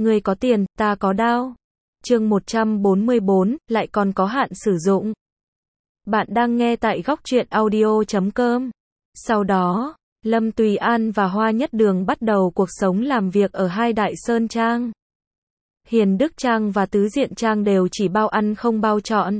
Ngươi có tiền, ta có đao. Chương 144, lại còn có hạn sử dụng. Bạn đang nghe tại góc truyện audio.com. Sau đó, Lâm Tùy An và Hoa Nhất Đường bắt đầu cuộc sống làm việc ở hai đại sơn trang. Hiền Đức Trang và Tứ Diện Trang đều chỉ bao ăn không bao trọn.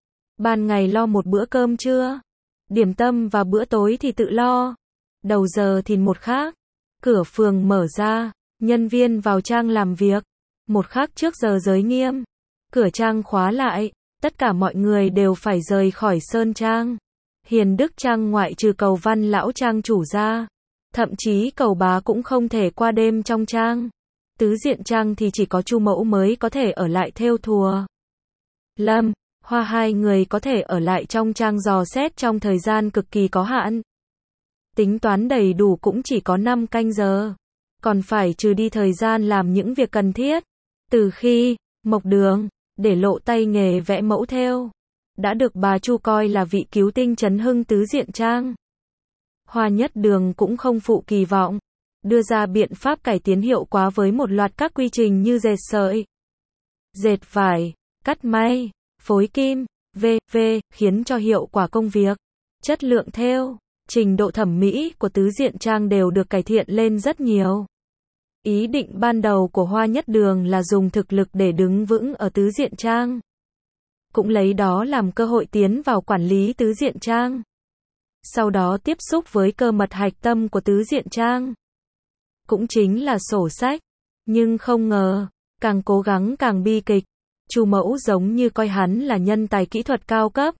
Ban ngày lo một bữa cơm trưa, điểm tâm và bữa tối thì tự lo. Đầu giờ thì một khác. Cửa phường mở ra, nhân viên vào trang làm việc. Một khắc trước giờ giới nghiêm. Cửa trang khóa lại, tất cả mọi người đều phải rời khỏi sơn trang. Hiền Đức Trang ngoại trừ Cầu Văn lão trang chủ ra, thậm chí Cầu Bá cũng không thể qua đêm trong trang. Tứ Diện Trang thì chỉ có Chu Mẫu mới có thể ở lại thêu thùa. Lâm, Hoa hai người có thể ở lại trong trang dò xét trong thời gian cực kỳ có hạn. Tính toán đầy đủ cũng chỉ có 5 canh giờ. Còn phải trừ đi thời gian làm những việc cần thiết. Từ khi Mộc Đường để lộ tay nghề vẽ mẫu thêu, đã được bà Chu coi là vị cứu tinh chấn hưng Tứ Diện Trang. Hoa Nhất Đường cũng không phụ kỳ vọng, đưa ra biện pháp cải tiến hiệu quả với một loạt các quy trình như dệt sợi, dệt vải, cắt may, phối kim, v.v. khiến cho hiệu quả công việc, chất lượng thêu, trình độ thẩm mỹ của Tứ Diện Trang đều được cải thiện lên rất nhiều. Ý định ban đầu của Hoa Nhất Đường là dùng thực lực để đứng vững ở Tứ Diện Trang. Cũng lấy đó làm cơ hội tiến vào quản lý Tứ Diện Trang. Sau đó tiếp xúc với cơ mật hạch tâm của Tứ Diện Trang. Cũng chính là sổ sách. Nhưng không ngờ, càng cố gắng càng bi kịch. Chu Mẫu giống như coi hắn là nhân tài kỹ thuật cao cấp.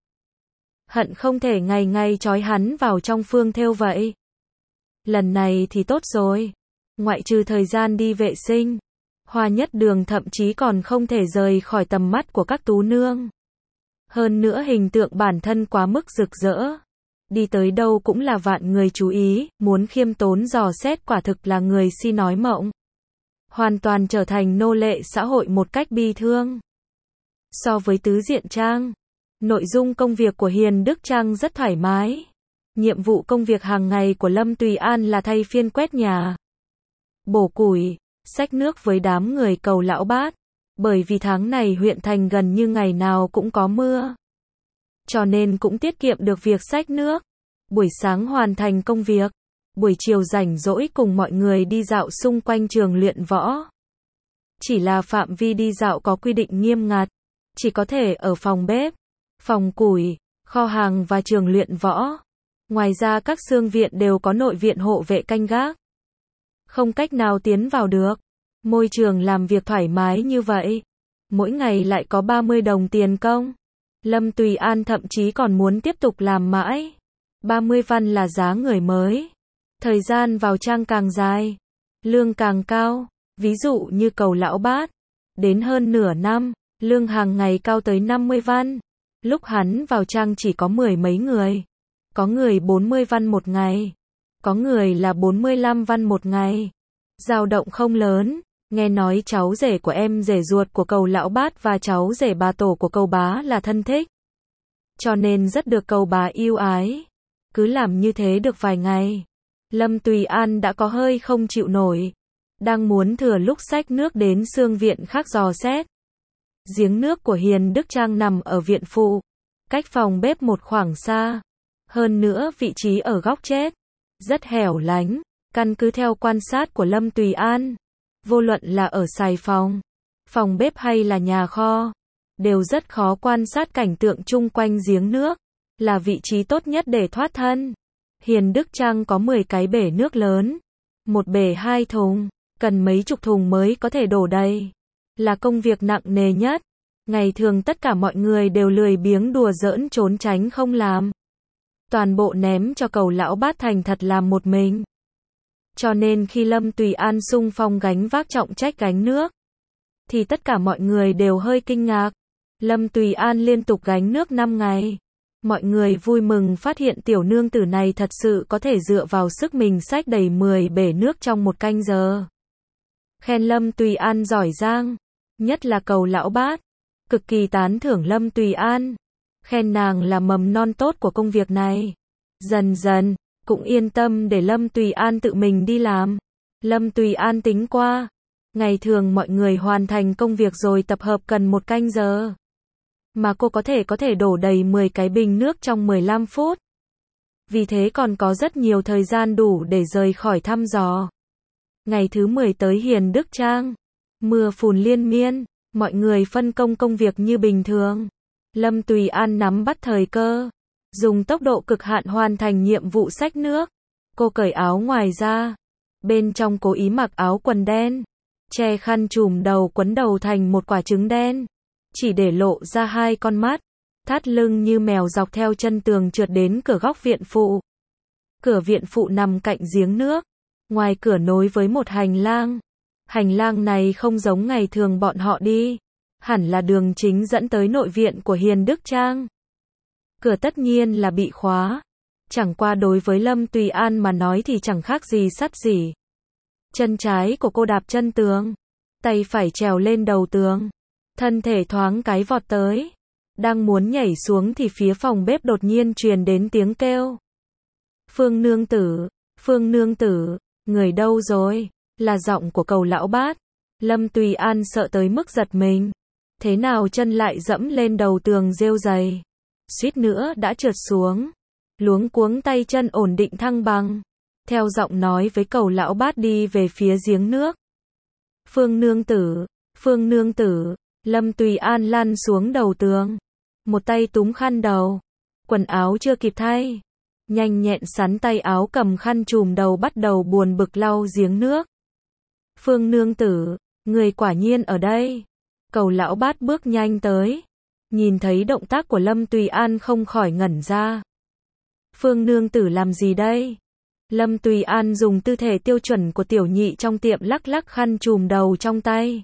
Hận không thể ngày ngày trói hắn vào trong phương thêu vậy. Lần này thì tốt rồi. Ngoại trừ thời gian đi vệ sinh, Hoa Nhất Đường thậm chí còn không thể rời khỏi tầm mắt của các tú nương. Hơn nữa hình tượng bản thân quá mức rực rỡ. Đi tới đâu cũng là vạn người chú ý, muốn khiêm tốn dò xét quả thực là người si nói mộng. Hoàn toàn trở thành nô lệ xã hội một cách bi thương. So với Tứ Diện Trang, nội dung công việc của Hiền Đức Trang rất thoải mái. Nhiệm vụ công việc hàng ngày của Lâm Tùy An là thay phiên quét nhà, bổ củi, xách nước với đám người Cầu Lão Bát. Bởi vì tháng này huyện thành gần như ngày nào cũng có mưa, cho nên cũng tiết kiệm được việc xách nước. Buổi sáng hoàn thành công việc, buổi chiều rảnh rỗi cùng mọi người đi dạo xung quanh trường luyện võ. Chỉ là phạm vi đi dạo có quy định nghiêm ngặt, chỉ có thể ở phòng bếp, phòng củi, kho hàng và trường luyện võ. Ngoài ra các xương viện đều có nội viện hộ vệ canh gác, không cách nào tiến vào được. Môi trường làm việc thoải mái như vậy, mỗi ngày lại có 30 đồng tiền công. Lâm Tùy An thậm chí còn muốn tiếp tục làm mãi. 30 văn là giá người mới. Thời gian vào trang càng dài, lương càng cao. Ví dụ như Cầu Lão Bát, đến hơn nửa năm, lương hàng ngày cao tới 50 văn. Lúc hắn vào trang chỉ có 10 mấy người. Có người 40 văn một ngày, có người là 45 văn một ngày. Dao động không lớn. Nghe nói cháu rể của em rể ruột của Cầu Lão Bát và cháu rể bà tổ của Cầu Bá là thân thích, cho nên rất được Cầu Bá yêu ái. Cứ làm như thế được vài ngày, Lâm Tùy An đã có hơi không chịu nổi. Đang muốn thừa lúc xách nước đến xương viện khác dò xét. Giếng nước của Hiền Đức Trang nằm ở viện phụ, cách phòng bếp một khoảng xa. Hơn nữa vị trí ở góc chết, rất hẻo lánh. Căn cứ theo quan sát của Lâm Tùy An, vô luận là ở xài phòng, phòng bếp hay là nhà kho, đều rất khó quan sát cảnh tượng chung quanh giếng nước, là vị trí tốt nhất để thoát thân. Hiền Đức Trang có 10 cái bể nước lớn, một bể 2 thùng, cần mấy chục thùng mới có thể đổ đầy, là công việc nặng nề nhất. Ngày thường tất cả mọi người đều lười biếng đùa giỡn trốn tránh không làm, toàn bộ ném cho Cầu Lão Bát thành thật làm một mình. Cho nên khi Lâm Tùy An xung phong gánh vác trọng trách gánh nước, thì tất cả mọi người đều hơi kinh ngạc. Lâm Tùy An liên tục gánh nước 5 ngày. Mọi người vui mừng phát hiện tiểu nương tử này thật sự có thể dựa vào sức mình xách đầy 10 bể nước trong một canh giờ. Khen Lâm Tùy An giỏi giang, nhất là Cầu Lão Bát, cực kỳ tán thưởng Lâm Tùy An, khen nàng là mầm non tốt của công việc này. Dần dần, cũng yên tâm để Lâm Tùy An tự mình đi làm. Lâm Tùy An tính qua, Ngày thường mọi người hoàn thành công việc rồi tập hợp cần 1 canh giờ. Mà cô có thể đổ đầy 10 cái bình nước trong 15 phút. Vì thế còn có rất nhiều thời gian đủ để rời khỏi thăm dò. Ngày thứ 10 tới Hiền Đức Trang. Mưa phùn liên miên, mọi người phân công công việc như bình thường. Lâm Tùy An nắm bắt thời cơ, dùng tốc độ cực hạn hoàn thành nhiệm vụ xách nước. Cô cởi áo ngoài ra, bên trong cố ý mặc áo quần đen, che khăn trùm đầu quấn đầu thành một quả trứng đen, chỉ để lộ ra 2 con mắt, thắt lưng như mèo dọc theo chân tường trượt đến cửa góc viện phụ. Cửa viện phụ nằm cạnh giếng nước, ngoài cửa nối với một hành lang. Hành lang này không giống ngày thường bọn họ đi, hẳn là đường chính dẫn tới nội viện của Hiền Đức Trang. Cửa tất nhiên là bị khóa, chẳng qua đối với Lâm Tùy An mà nói thì chẳng khác gì sắt rỉ. Chân trái của cô đạp chân tường, tay phải trèo lên đầu tường, thân thể thoáng cái vọt tới. Đang muốn nhảy xuống thì phía phòng bếp đột nhiên truyền đến tiếng kêu. Phương nương tử, Phương nương tử, người đâu rồi? Là giọng của Cầu lão bát. Lâm Tùy An sợ tới mức giật mình. Thế nào chân lại dẫm lên đầu tường rêu dày, suýt nữa đã trượt xuống. Luống cuống tay chân ổn định thăng bằng, theo giọng nói với Cầu lão bát đi về phía giếng nước. Phương nương tử, Phương nương tử. Lâm Tùy An lăn xuống đầu tường, một tay túm khăn đầu, quần áo chưa kịp thay, nhanh nhẹn sắn tay áo cầm khăn trùm đầu bắt đầu buồn bực lau giếng nước. Phương nương tử, người quả nhiên ở đây. Cầu lão bát bước nhanh tới, nhìn thấy động tác của Lâm Tùy An không khỏi ngẩn ra. Phương nương tử làm gì đây? Lâm Tùy An dùng tư thế tiêu chuẩn của tiểu nhị trong tiệm lắc lắc khăn trùm đầu trong tay.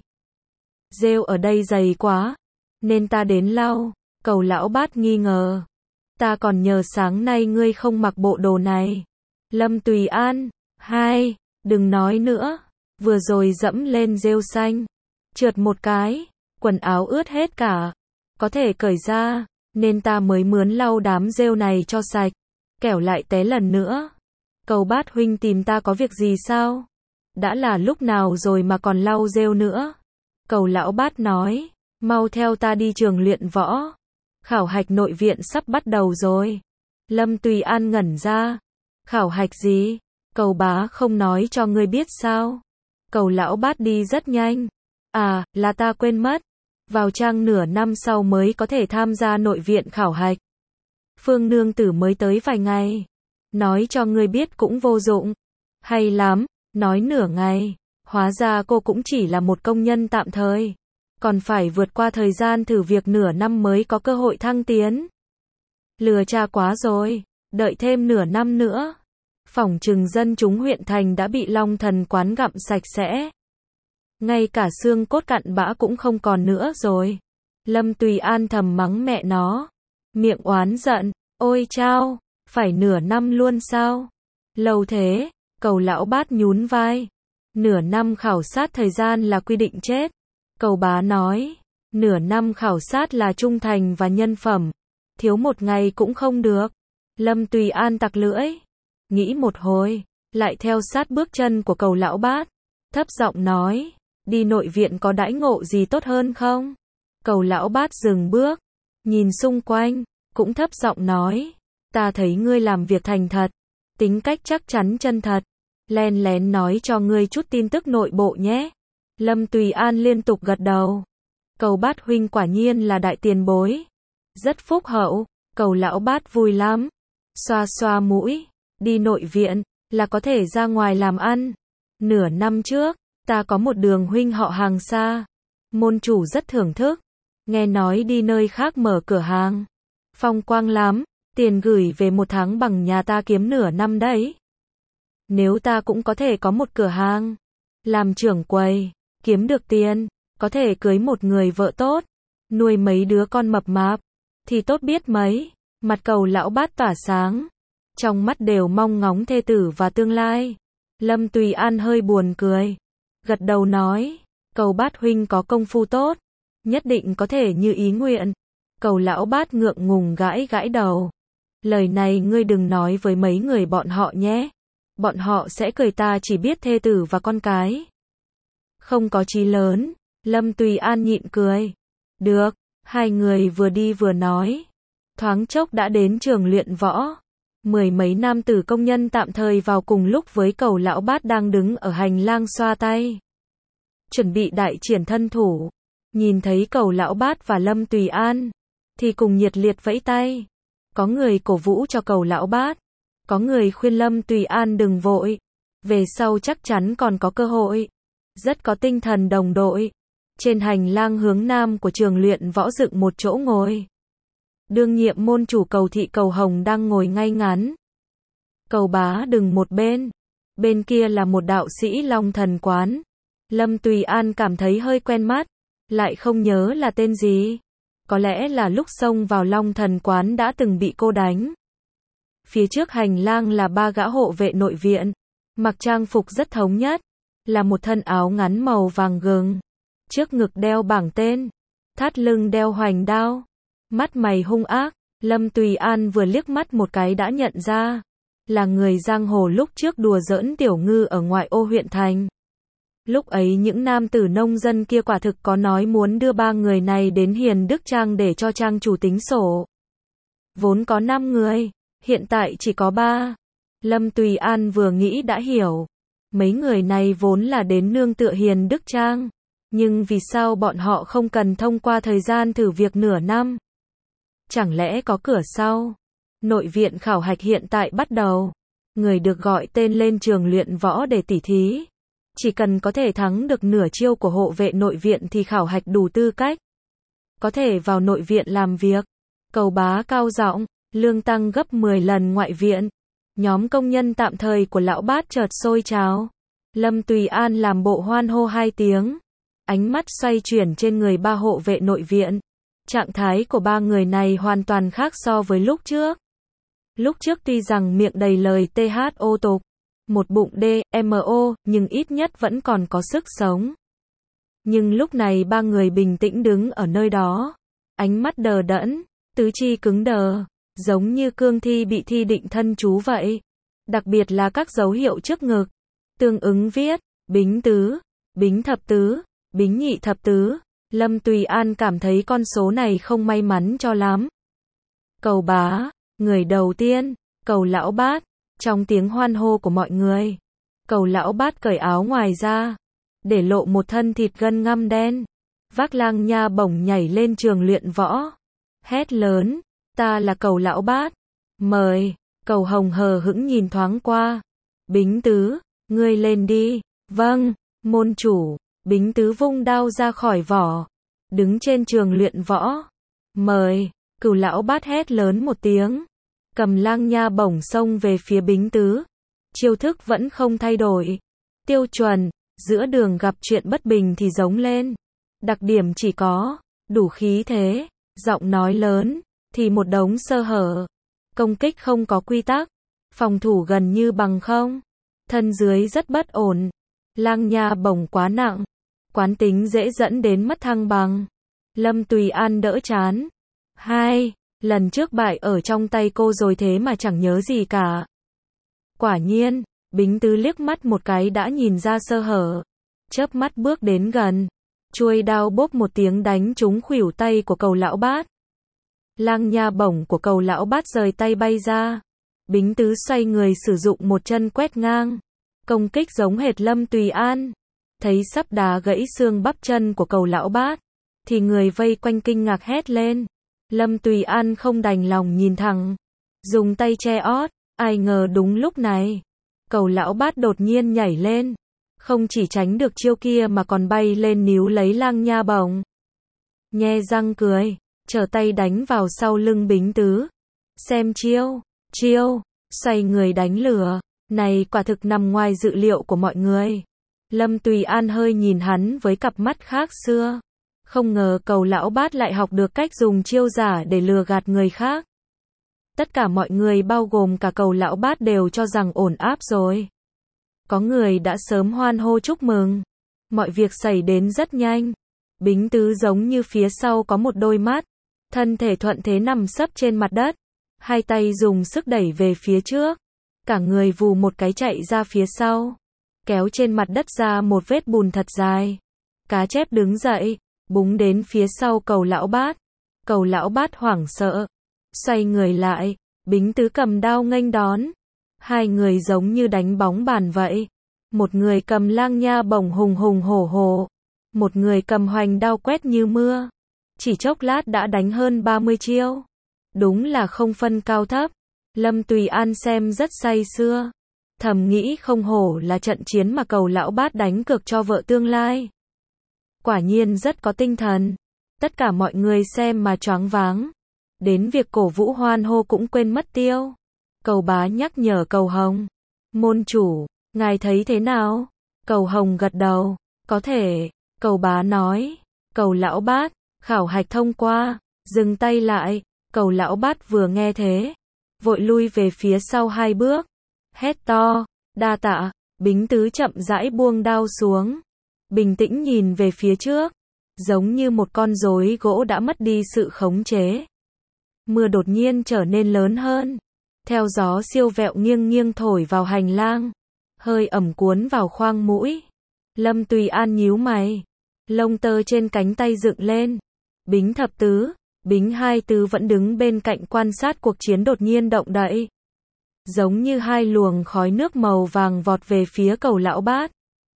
Rêu ở đây dày quá, nên ta đến lau. Cầu lão bát nghi ngờ. Ta còn nhờ sáng nay ngươi không mặc bộ đồ này. Lâm Tùy An, đừng nói nữa. Vừa rồi dẫm lên rêu xanh, trượt một cái, quần áo ướt hết cả. Có thể cởi ra, nên ta mới mướn lau đám rêu này cho sạch, kẻo lại té lần nữa. Cầu bát huynh tìm ta có việc gì sao? Đã là lúc nào rồi mà còn lau rêu nữa? Cầu lão bát nói, mau theo ta đi trường luyện võ. Khảo hạch nội viện sắp bắt đầu rồi. Lâm Tùy An ngẩn ra. Khảo hạch gì? Cầu bá không nói cho ngươi biết sao? Cầu lão bát đi rất nhanh. À, là ta quên mất. Vào trang nửa năm sau mới có thể tham gia nội viện khảo hạch. Phương nương tử mới tới vài ngày. Nói cho ngươi biết cũng vô dụng. Hay lắm, nói nửa ngày. Hóa ra cô cũng chỉ là một công nhân tạm thời. Còn phải vượt qua thời gian thử việc nửa năm mới có cơ hội thăng tiến. Lừa cha quá rồi, đợi thêm nửa năm nữa. Phỏng chừng dân chúng huyện thành đã bị Long Thần quán gặm sạch sẽ. Ngay cả xương cốt cặn bã cũng không còn nữa rồi. Lâm Tùy An thầm mắng mẹ nó. Miệng oán giận, ôi chao, phải nửa năm luôn sao? Lâu thế, Cầu lão bát nhún vai. Nửa năm khảo sát thời gian là quy định chết. Cầu bá nói, nửa năm khảo sát là trung thành và nhân phẩm. Thiếu một ngày cũng không được. Lâm Tùy An tặc lưỡi. Nghĩ một hồi, lại theo sát bước chân của Cầu lão bát. Thấp giọng nói, đi nội viện có đãi ngộ gì tốt hơn không? Cầu lão bát dừng bước, nhìn xung quanh, cũng thấp giọng nói, ta thấy ngươi làm việc thành thật, tính cách chắc chắn chân thật. Len lén nói cho ngươi chút tin tức nội bộ nhé. Lâm Tùy An liên tục gật đầu. Cầu bát huynh quả nhiên là đại tiền bối. Rất phúc hậu. Cầu lão bát vui lắm. Xoa xoa mũi. Đi nội viện, là có thể ra ngoài làm ăn. Nửa năm trước, ta có một đường huynh họ hàng xa. Môn chủ rất thưởng thức. Nghe nói đi nơi khác mở cửa hàng. Phong quang lắm. Tiền gửi về 1 tháng bằng nhà ta kiếm nửa năm đấy. Nếu ta cũng có thể có một cửa hàng, làm trưởng quầy, kiếm được tiền, có thể cưới một người vợ tốt, nuôi mấy đứa con mập mạp, thì tốt biết mấy. Mặt Cầu lão bát tỏa sáng, trong mắt đều mong ngóng thê tử và tương lai. Lâm Tùy An hơi buồn cười, gật đầu nói, Cầu bát huynh có công phu tốt, nhất định có thể như ý nguyện. Cầu lão bát ngượng ngùng gãi gãi đầu. Lời này ngươi đừng nói với mấy người bọn họ nhé. Bọn họ sẽ cười ta chỉ biết thê tử và con cái. Không có chí lớn, Lâm Tùy An nhịn cười. Được, hai người vừa đi vừa nói. Thoáng chốc đã đến trường luyện võ. Mười mấy nam tử công nhân tạm thời vào cùng lúc với Cẩu Lão Bát đang đứng ở hành lang xoa tay. Chuẩn bị đại triển thân thủ. Nhìn thấy Cẩu Lão Bát và Lâm Tùy An, thì cùng nhiệt liệt vẫy tay. Có người cổ vũ cho Cẩu Lão Bát. Có người khuyên Lâm Tùy An đừng vội. Về sau chắc chắn còn có cơ hội. Rất có tinh thần đồng đội. Trên hành lang hướng nam của trường luyện võ dựng một chỗ ngồi. Đương nhiệm môn chủ Cầu Thị Cầu Hồng đang ngồi ngay ngắn. Cầu Bá đứng một bên. Bên kia là một đạo sĩ Long Thần Quán. Lâm Tùy An cảm thấy hơi quen mắt. Lại không nhớ là tên gì. Có lẽ là lúc xông vào Long Thần Quán đã từng bị cô đánh. Phía trước hành lang là ba gã hộ vệ nội viện. Mặc trang phục rất thống nhất. Là một thân áo ngắn màu vàng gừng. Trước ngực đeo bảng tên. Thắt lưng đeo hoành đao. Mắt mày hung ác. Lâm Tùy An vừa liếc mắt một cái đã nhận ra. Là người giang hồ lúc trước đùa giỡn Tiểu Ngư ở ngoại ô huyện thành. Lúc ấy những nam tử nông dân kia quả thực có nói muốn đưa ba người này đến Hiền Đức Trang để cho trang chủ tính sổ. Vốn có 5 người, hiện tại chỉ có 3. Lâm Tùy An vừa nghĩ đã hiểu. Mấy người này vốn là đến nương tựa Hiền Đức Trang. Nhưng vì sao bọn họ không cần thông qua thời gian thử việc nửa năm? Chẳng lẽ có cửa sau? Nội viện khảo hạch hiện tại bắt đầu. Người được gọi tên lên trường luyện võ để tỉ thí. Chỉ cần có thể thắng được nửa chiêu của hộ vệ nội viện thì khảo hạch đủ tư cách. Có thể vào nội viện làm việc. Cầu Bá cao giọng, lương tăng gấp 10 lần ngoại viện. Nhóm công nhân tạm thời của Lão Bát chợt sôi trào. Lâm Tùy An làm bộ hoan hô 2 tiếng. Ánh mắt xoay chuyển trên người ba hộ vệ nội viện. Trạng thái của ba người này hoàn toàn khác so với lúc trước. Lúc trước tuy rằng miệng đầy lời THO tục, một bụng DMO, nhưng ít nhất vẫn còn có sức sống. Nhưng lúc này ba người bình tĩnh đứng ở nơi đó. Ánh mắt đờ đẫn, tứ chi cứng đờ, giống như cương thi bị thi định thân chú vậy. Đặc biệt là các dấu hiệu trước ngực. Tương ứng viết, Bính Tứ, Bính Thập Tứ, Bính Nhị Thập Tứ. Lâm Tùy An cảm thấy con số này không may mắn cho lắm. Cầu Bá, người đầu tiên, Cầu Lão Bát. Trong tiếng hoan hô của mọi người, Cầu Lão Bát cởi áo ngoài ra, để lộ một thân thịt gân ngăm đen. Vác lang nha bổng nhảy lên trường luyện võ. Hét lớn, ta là Cầu Lão Bát. Mời. Cầu Hồng hờ hững nhìn thoáng qua. Bính Tứ, ngươi lên đi. Vâng, môn chủ. Bính Tứ vung đao ra khỏi vỏ. Đứng trên trường luyện võ. Mời. Cửu Lão Bát hét lớn một tiếng. Cầm lang nha bổng xông về phía Bính Tứ. Chiêu thức vẫn không thay đổi. Tiêu chuẩn, giữa đường gặp chuyện bất bình thì giống lên. Đặc điểm chỉ có, đủ khí thế, giọng nói lớn, thì một đống sơ hở. Công kích không có quy tắc. Phòng thủ gần như bằng không. Thân dưới rất bất ổn. Lang nha bổng quá nặng. Quán tính dễ dẫn đến mất thăng bằng. Lâm Tùy An đỡ chán. 2. Lần trước bại ở trong tay cô rồi thế mà chẳng nhớ gì cả. Quả nhiên, Bính Tứ liếc mắt một cái đã nhìn ra sơ hở. Chớp mắt bước đến gần. Chuôi đao bốp một tiếng đánh trúng khuỷu tay của Cầu Lão Bát. Lang nha bổng của Cầu Lão Bát rời tay bay ra. Bính Tứ xoay người sử dụng một chân quét ngang. Công kích giống hệt Lâm Tùy An. Thấy sắp đá gãy xương bắp chân của Cầu Lão Bát, thì người vây quanh kinh ngạc hét lên. Lâm Tùy An không đành lòng nhìn thẳng. Dùng tay che ót. Ai ngờ đúng lúc này, Cầu Lão Bát đột nhiên nhảy lên. Không chỉ tránh được chiêu kia mà còn bay lên níu lấy lang nha bổng. Nhe răng cười, trở tay đánh vào sau lưng Bính Tứ. Xem chiêu, chiêu, xoay người đánh lửa. Này quả thực nằm ngoài dự liệu của mọi người. Lâm Tùy An hơi nhìn hắn với cặp mắt khác xưa. Không ngờ Cầu Lão Bát lại học được cách dùng chiêu giả để lừa gạt người khác. Tất cả mọi người bao gồm cả Cầu Lão Bát đều cho rằng ổn áp rồi. Có người đã sớm hoan hô chúc mừng. Mọi việc xảy đến rất nhanh. Bính Tứ giống như phía sau có một đôi mắt. Thân thể thuận thế nằm sấp trên mặt đất. Hai tay dùng sức đẩy về phía trước. Cả người vù một cái chạy ra phía sau. kéo trên mặt đất ra một vết bùn thật dài. Cá chép đứng dậy, búng đến phía sau Cầu Lão Bát. Cầu Lão Bát hoảng sợ, xoay người lại, Bính Tứ cầm đao nghênh đón. Hai người giống như đánh bóng bàn vậy. Một người cầm lang nha bổng hùng hùng hổ hổ, một người cầm hoành đao quét như mưa. Chỉ chốc lát đã đánh hơn 30 chiêu. Đúng là không phân cao thấp. Lâm Tùy An xem rất say sưa. Thầm nghĩ không hổ là trận chiến mà Cầu Lão Bát đánh cược cho vợ tương lai. Quả nhiên rất có tinh thần. Tất cả mọi người xem mà choáng váng. Đến việc cổ vũ hoan hô cũng quên mất tiêu. Cầu Bá nhắc nhở Cầu Hồng. Môn chủ, ngài thấy thế nào? Cầu Hồng gật đầu. Có thể. Cầu Bá nói. Cầu Lão Bát, khảo hạch thông qua. Dừng tay lại. Cầu Lão Bát vừa nghe thế, vội lui về phía sau 2 bước. Hét to. Đa tạ. Bính Tứ chậm rãi buông đao xuống. Bình tĩnh nhìn về phía trước. Giống như một con rối gỗ đã mất đi sự khống chế. Mưa đột nhiên trở nên lớn hơn. Theo gió siêu vẹo nghiêng nghiêng thổi vào hành lang. Hơi ẩm cuốn vào khoang mũi. Lâm Tùy An nhíu mày. Lông tơ trên cánh tay dựng lên. Bính Thập Tứ, Bính Hai Tứ vẫn đứng bên cạnh quan sát cuộc chiến đột nhiên động đậy. Giống như 2 luồng khói nước màu vàng vọt về phía Cầu Lão Bát.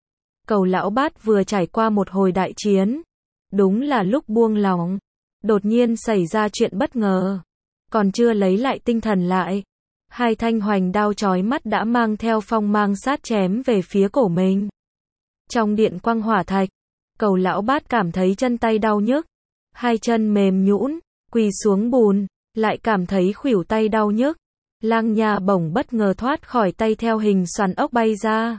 Cầu Lão Bát vừa trải qua một hồi đại chiến. Đúng là lúc buông lỏng. Đột nhiên xảy ra chuyện bất ngờ. Còn chưa lấy lại tinh thần lại. 2 thanh hoành đao chói mắt đã mang theo phong mang sát chém về phía cổ mình. Trong điện quang hỏa thạch, Cầu Lão Bát cảm thấy chân tay đau nhức. 2 chân mềm nhũn, quỳ xuống bùn, lại cảm thấy khuỷu tay đau nhức. Lang nha bổng bất ngờ thoát khỏi tay theo hình xoắn ốc bay ra.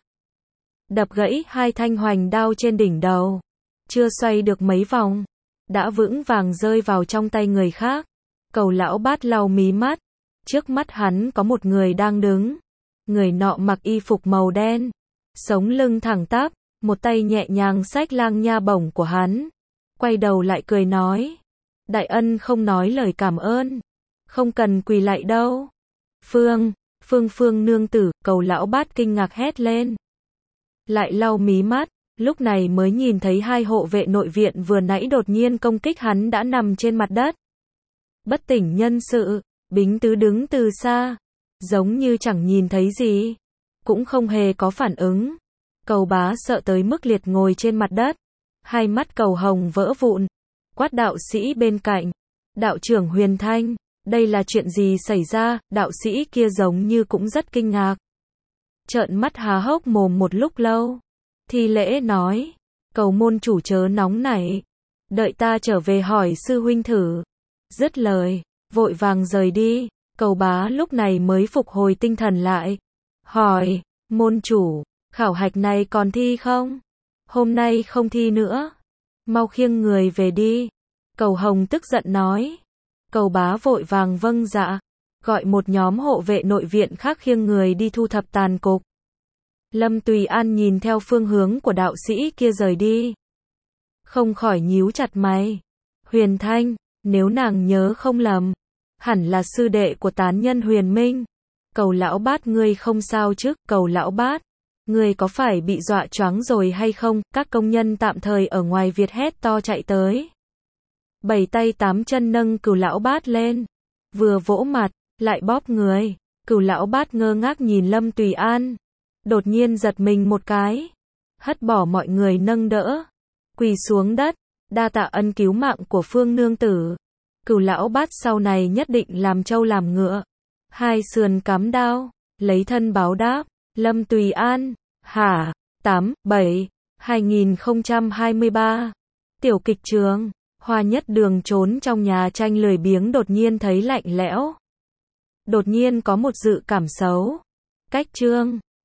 Đập gãy 2 thanh hoành đao trên đỉnh đầu. Chưa xoay được mấy vòng, đã vững vàng rơi vào trong tay người khác. Cầu Lão Bát lau mí mắt. Trước mắt hắn có một người đang đứng. Người nọ mặc y phục màu đen, sống lưng thẳng tắp, một tay nhẹ nhàng xách lang nha bổng của hắn. Quay đầu lại cười nói. Đại ân không nói lời cảm ơn. Không cần quỳ lạy đâu. Phương nương tử, Cầu Lão Bát kinh ngạc hét lên. Lại lau mí mắt, lúc này mới nhìn thấy 2 hộ vệ nội viện vừa nãy đột nhiên công kích hắn đã nằm trên mặt đất. Bất tỉnh nhân sự, Bính Tứ đứng từ xa, giống như chẳng nhìn thấy gì, cũng không hề có phản ứng. Cầu Bá sợ tới mức liệt ngồi trên mặt đất, 2 mắt Cầu Hồng vỡ vụn, quát đạo sĩ bên cạnh. Đạo trưởng Huyền Thanh, đây là chuyện gì xảy ra? Đạo sĩ kia giống như cũng rất kinh ngạc. Trợn mắt há hốc mồm một lúc lâu. Thi lễ nói, Cầu môn chủ chớ nóng nảy, đợi ta trở về hỏi sư huynh thử. Dứt lời, vội vàng rời đi. Cầu Bá lúc này mới phục hồi tinh thần lại. Hỏi, môn chủ, khảo hạch này còn thi không? Hôm nay không thi nữa. Mau khiêng người về đi. Cầu Hồng tức giận nói. Cầu Bá vội vàng vâng dạ. Gọi một nhóm hộ vệ nội viện khác khiêng người đi thu thập tàn cục. Lâm Tùy An nhìn theo phương hướng của đạo sĩ kia rời đi. Không khỏi nhíu chặt mày. Huyền Thanh, nếu nàng nhớ không lầm, hẳn là sư đệ của tán nhân Huyền Minh. Cầu Lão Bát ngươi không sao chứ? Cầu Lão Bát, ngươi có phải bị dọa choáng rồi hay không? Các công nhân tạm thời ở ngoài Việt hét to chạy tới. 7 tay 8 chân nâng Cửu Lão Bát lên, vừa vỗ mặt, lại bóp người. Cửu Lão Bát ngơ ngác nhìn Lâm Tùy An, đột nhiên giật mình một cái, hất bỏ mọi người nâng đỡ, quỳ xuống đất, đa tạ ân cứu mạng của Phương nương tử. Cửu Lão Bát sau này nhất định làm trâu làm ngựa, 2 sườn cắm đao, lấy thân báo đáp. Lâm Tùy An, hả? 8/7/2023. Tiểu kịch trường, Hoa Nhất Đường trốn trong nhà tranh lười biếng đột nhiên thấy lạnh lẽo. Đột nhiên có một dự cảm xấu. Cách chương